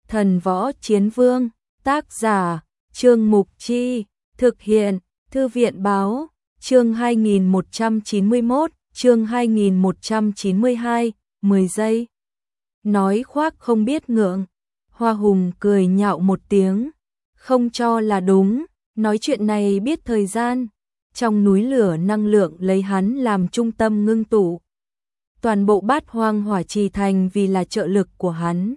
Thần Võ Chiến Vương, tác giả, Trương Mục Chi, thực hiện, Thư viện Báo, chương 2191, chương 2192, 10 giây. Nói khoác không biết ngượng, Hoa Hùng cười nhạo một tiếng, không cho là đúng, nói chuyện này biết thời gian. Trong núi lửa năng lượng lấy hắn làm trung tâm ngưng tụ. Toàn bộ Bát Hoang Hỏa Trì thành vì là trợ lực của hắn.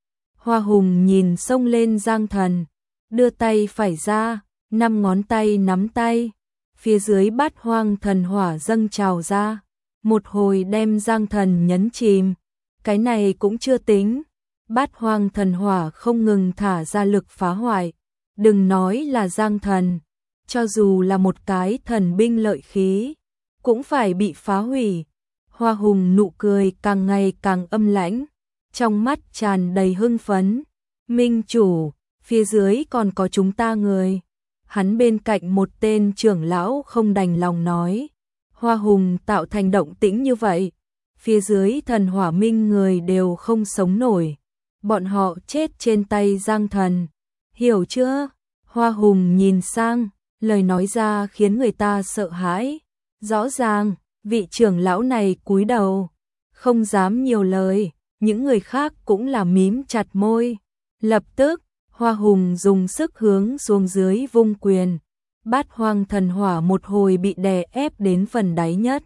Hoa Hùng nhìn xông lên Giang Thần, đưa tay phải ra, 5 ngón tay nắm tay, phía dưới Bát Hoang thần hỏa dâng trào ra, một hồi đem Giang Thần nhấn chìm. Cái này cũng chưa tính, Bát Hoang thần hỏa không ngừng thả ra lực phá hoại, đừng nói là Giang Thần, cho dù là một cái thần binh lợi khí, cũng phải bị phá hủy. Hoa Hùng nụ cười càng ngày càng âm lãnh, trong mắt tràn đầy hưng phấn. Minh chủ, phía dưới còn có chúng ta người. Hắn bên cạnh một tên trưởng lão không đành lòng nói. Hoa Hùng tạo thành động tĩnh như vậy, phía dưới thần hỏa minh người đều không sống nổi. Bọn họ chết trên tay Giang Thần. Hiểu chưa? Hoa Hùng nhìn sang, lời nói ra khiến người ta sợ hãi. Rõ ràng, vị trưởng lão này cúi đầu, không dám nhiều lời, những người khác cũng là mím chặt môi. Lập tức, Hoa Hùng dùng sức hướng xuống dưới vung quyền. Bát Hoang thần hỏa một hồi bị đè ép đến phần đáy nhất,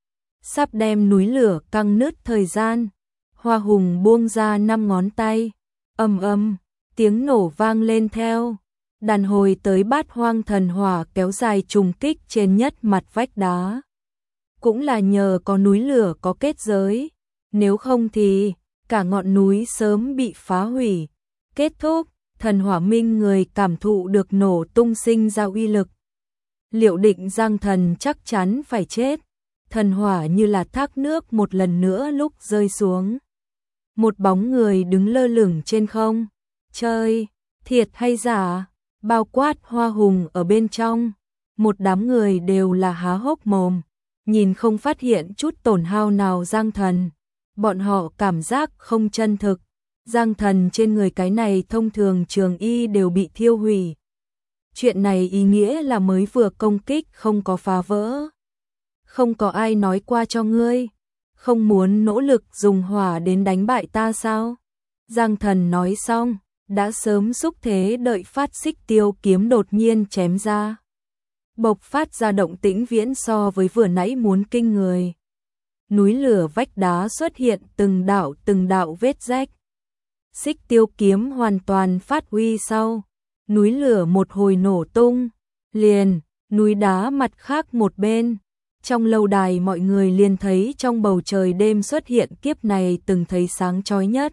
sắp đem núi lửa căng nứt thời gian. Hoa Hùng buông ra 5 ngón tay, ầm ầm, tiếng nổ vang lên theo. Đàn hồi tới Bát Hoang thần hỏa kéo dài trùng kích trên nhất mặt vách đá. Cũng là nhờ có núi lửa có kết giới, nếu không thì cả ngọn núi sớm bị phá hủy. Kết thúc, thần hỏa minh người cảm thụ được nổ tung sinh ra uy lực. Liệu định Giang Thần chắc chắn phải chết. Thần hỏa như là thác nước một lần nữa lúc rơi xuống. Một bóng người đứng lơ lửng trên không. Chơi, thiệt hay giả? Bao quát Hoa Hùng ở bên trong. Một đám người đều là há hốc mồm, nhìn không phát hiện chút tổn hao nào Giang Thần. Bọn họ cảm giác không chân thực. Giang Thần trên người cái này thông thường trường y đều bị thiêu hủy. Chuyện này ý nghĩa là mới vừa công kích không có phá vỡ. Không có ai nói qua cho ngươi, không muốn nỗ lực dùng hỏa đến đánh bại ta sao? Giang Thần nói xong, đã sớm xúc thế đợi phát xích tiêu kiếm đột nhiên chém ra. Bộc phát ra động tĩnh viễn so với vừa nãy muốn kinh người. Núi lửa vách đá xuất hiện từng đạo vết rách. Xích tiêu kiếm hoàn toàn phát huy sau. Núi lửa một hồi nổ tung, liền, núi đá mặt khác một bên. Trong lâu đài mọi người liền thấy trong bầu trời đêm xuất hiện kiếp này từng thấy sáng chói nhất.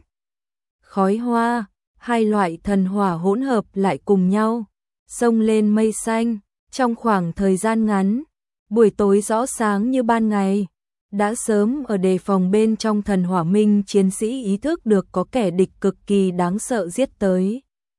Khói hoa, hai loại thần hỏa hỗn hợp lại cùng nhau, xông lên mây xanh. Trong khoảng thời gian ngắn, buổi tối rõ sáng như ban ngày, đã sớm ở đề phòng bên trong thần hỏa minh chiến sĩ ý thức được có kẻ địch cực kỳ đáng sợ giết tới.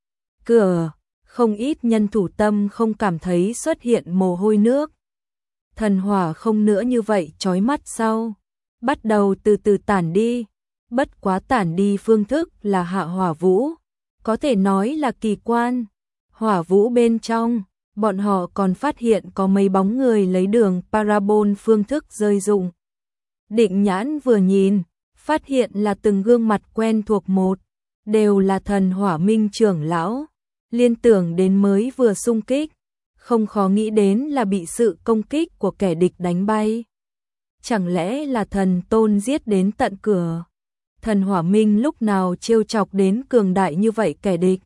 Cửa, không ít nhân thủ tâm không cảm thấy xuất hiện mồ hôi nước. Thần hỏa không nữa như vậy chói mắt sau, bắt đầu từ từ tản đi. Bất quá tản đi phương thức là hạ hỏa vũ, có thể nói là kỳ quan. Hỏa vũ bên trong, bọn họ còn phát hiện có mấy bóng người lấy đường parabol phương thức rơi rụng. Định nhãn vừa nhìn, phát hiện là từng gương mặt quen thuộc một, đều là thần hỏa minh trưởng lão. Liên tưởng đến mới vừa xung kích, không khó nghĩ đến là bị sự công kích của kẻ địch đánh bay. Chẳng lẽ là thần tôn giết đến tận cửa? Thần hỏa minh lúc nào trêu chọc đến cường đại như vậy kẻ địch?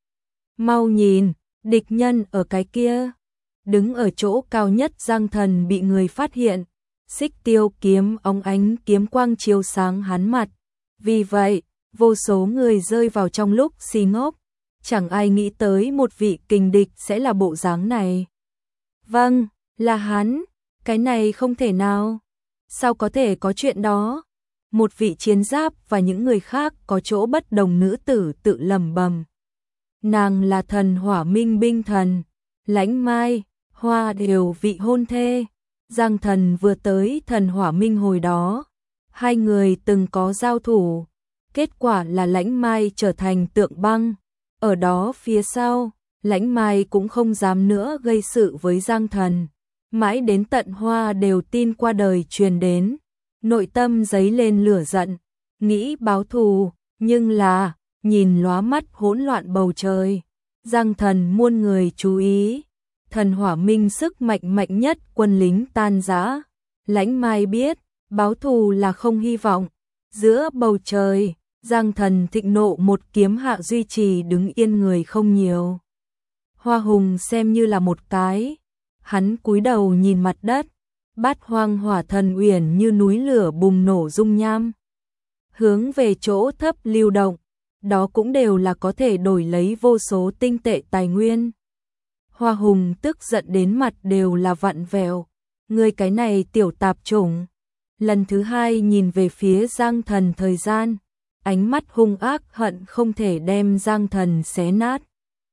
Mau nhìn, địch nhân ở cái kia. Đứng ở chỗ cao nhất Giang Thần bị người phát hiện. Xích tiêu kiếm óng ánh kiếm quang chiếu sáng hắn mặt. Vì vậy, vô số người rơi vào trong lúc si ngốc. Chẳng ai nghĩ tới một vị kình địch sẽ là bộ dáng này. Vâng, là hắn, cái này không thể nào. Sao có thể có chuyện đó? Một vị chiến giáp và những người khác có chỗ bất đồng nữ tử tự lẩm bẩm. Nàng là thần hỏa minh binh thần, Lãnh Mai, Hoa đều vị hôn thê. Giang Thần vừa tới thần hỏa minh hồi đó, hai người từng có giao thủ. Kết quả là Lãnh Mai trở thành tượng băng. Ở đó phía sau, Lãnh Mai cũng không dám nữa gây sự với Giang Thần. Mãi đến tận Hoa đều tin qua đời truyền đến, nội tâm dấy lên lửa giận, nghĩ báo thù, nhưng là, nhìn lóa mắt hỗn loạn bầu trời. Giang Thần muôn người chú ý, thần hỏa minh sức mạnh mạnh nhất quân lính tan rã. Lãnh Mai biết, báo thù là không hy vọng. Giữa bầu trời, Giang Thần thịnh nộ một kiếm hạ duy trì đứng yên người không nhiều. Hoa Hùng xem như là một cái. Hắn cúi đầu nhìn mặt đất, Bát Hoang Hỏa Thần Uyển như núi lửa bùng nổ dung nham, hướng về chỗ thấp lưu động, đó cũng đều là có thể đổi lấy vô số tinh tệ tài nguyên. Hoa Hùng tức giận đến mặt đều là vặn vẹo, ngươi cái này tiểu tạp chủng. Lần thứ hai nhìn về phía Giang Thần thời gian, ánh mắt hung ác hận không thể đem Giang Thần xé nát.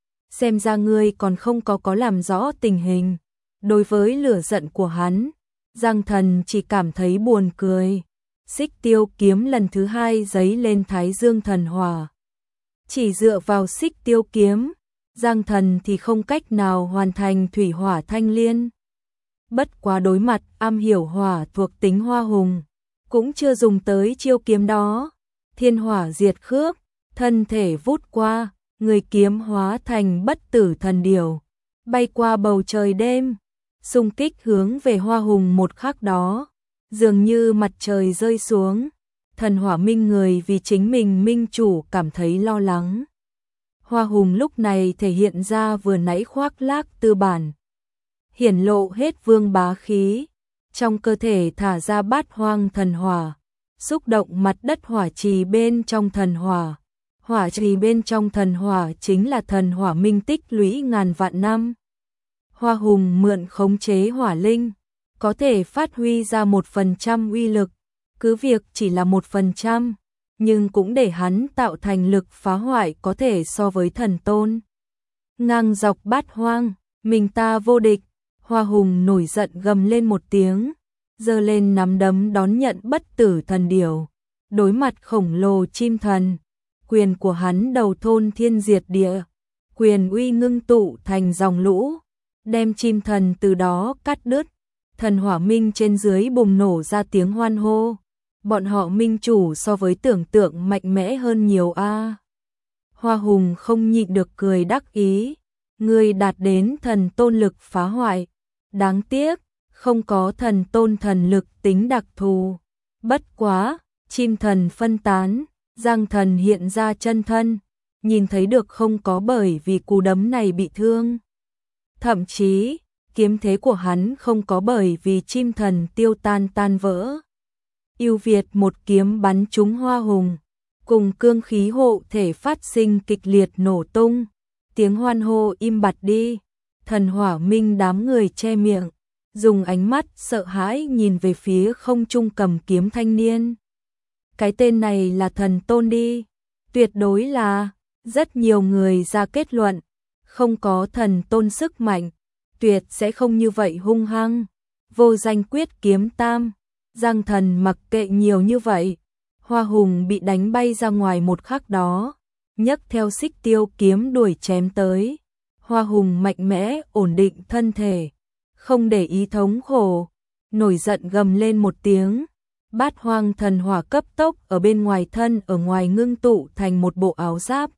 Xem ra ngươi còn không có làm rõ tình hình. Đối với lửa giận của hắn, Giang Thần chỉ cảm thấy buồn cười. Xích Tiêu kiếm lần thứ hai giấy lên Thái Dương thần hỏa. Chỉ dựa vào Xích Tiêu kiếm, Giang Thần thì không cách nào hoàn thành thủy hỏa thanh liên. Bất quá đối mặt am hiểu hỏa thuộc tính Hoa Hùng, cũng chưa dùng tới chiêu kiếm đó. Thiên hỏa diệt khước, thân thể vút qua, người kiếm hóa thành bất tử thần điểu, bay qua bầu trời đêm, xung kích hướng về Hoa Hùng một khắc đó, dường như mặt trời rơi xuống. Thần hỏa minh người vì chính mình minh chủ cảm thấy lo lắng. Hoa Hùng lúc này thể hiện ra vừa nãy khoác lác tư bản, hiển lộ hết vương bá khí, trong cơ thể thả ra Bát Hoang thần hỏa, xúc động mặt đất hỏa trì bên trong thần hỏa. Hỏa trì bên trong thần hỏa chính là thần hỏa minh tích lũy ngàn vạn năm. Hoa Hùng mượn khống chế hỏa linh, có thể phát huy ra 1% uy lực, cứ việc chỉ là 1%, nhưng cũng để hắn tạo thành lực phá hoại có thể so với thần tôn. Ngang dọc Bát Hoang, mình ta vô địch. Hoa Hùng nổi giận gầm lên một tiếng, giơ lên nắm đấm đón nhận bất tử thần điểu. Đối mặt khổng lồ chim thần, quyền của hắn đầu thôn thiên diệt địa, quyền uy ngưng tụ thành dòng lũ, đem chim thần từ đó cắt đứt. Thần hỏa minh trên dưới bùng nổ ra tiếng hoan hô. Bọn họ minh chủ so với tưởng tượng mạnh mẽ hơn nhiều a. Hoa Hùng không nhịn được cười đắc ý, ngươi đạt đến thần tôn lực phá hoại. Đáng tiếc, không có thần tôn thần lực tính đặc thù. Bất quá, chim thần phân tán, Giang Thần hiện ra chân thân, nhìn thấy được không có bởi vì cú đấm này bị thương. Thậm chí, kiếm thế của hắn không có bởi vì chim thần tiêu tan vỡ. Ưu Việt một kiếm bắn trúng Hoa Hùng, cùng cương khí hộ thể phát sinh kịch liệt nổ tung, tiếng hoan hô im bặt đi. Thần hỏa minh đám người che miệng, dùng ánh mắt sợ hãi nhìn về phía không trung cầm kiếm thanh niên. Cái tên này là thần tôn đi, tuyệt đối là. Rất nhiều người ra kết luận, không có thần tôn sức mạnh, tuyệt sẽ không như vậy hung hăng. Vô danh quyết kiếm tam, Giang Thần mặc kệ nhiều như vậy. Hoa Hùng bị đánh bay ra ngoài một khắc đó, nhấc theo Xích Tiêu kiếm đuổi chém tới. Hoa Hùng mạnh mẽ ổn định thân thể, không để ý thống khổ, nổi giận gầm lên một tiếng. Bát Hoang thần hỏa cấp tốc ở bên ngoài thân ở ngoài ngưng tụ thành một bộ áo giáp.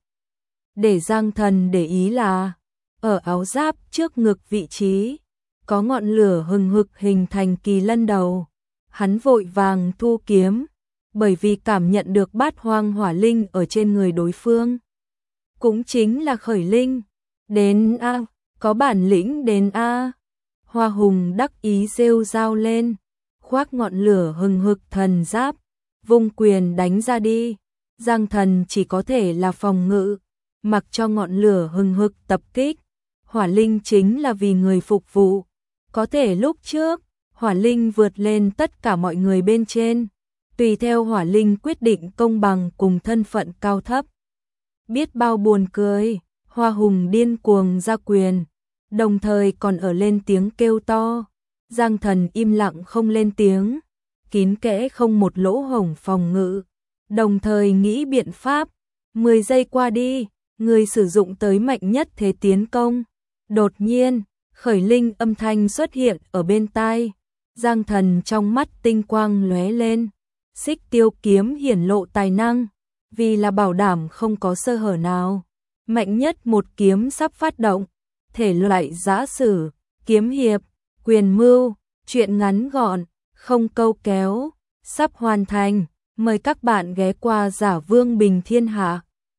Để Giang Thần để ý là, ở áo giáp trước ngực vị trí, có ngọn lửa hừng hực hình thành kỳ lân đầu. Hắn vội vàng thu kiếm, bởi vì cảm nhận được Bát Hoang hỏa linh ở trên người đối phương. Cũng chính là khởi linh. Đến a, có bản lĩnh đến a. Hoa Hùng đắc ý rêu rao lên, khoác ngọn lửa hừng hực thần giáp, vung quyền đánh ra đi. Giang Thần chỉ có thể là phòng ngự, mặc cho ngọn lửa hừng hực tập kích. Hỏa linh chính là vì người phục vụ, có thể lúc trước, hỏa linh vượt lên tất cả mọi người bên trên, tùy theo hỏa linh quyết định công bằng cùng thân phận cao thấp. Biết bao buồn cười. Hoa Hùng điên cuồng ra quyền, đồng thời còn ở lên tiếng kêu to. Giang Thần im lặng không lên tiếng, kín kẽ không một lỗ hổng phòng ngự. đồng thời nghĩ biện pháp. 10 giây qua đi, người sử dụng tới mạnh nhất thế tiến công. Đột nhiên, khởi linh âm thanh xuất hiện ở bên tai. Giang Thần trong mắt tinh quang lóe lên. Xích Tiêu kiếm hiển lộ tài năng, vì là bảo đảm không có sơ hở nào. Mạnh nhất một kiếm sắp phát động, thể loại giã sử, kiếm hiệp, quyền mưu, truyện ngắn gọn, không câu kéo, sắp hoàn thành. Mời các bạn ghé qua Giả Vương Bình Thiên Hạ.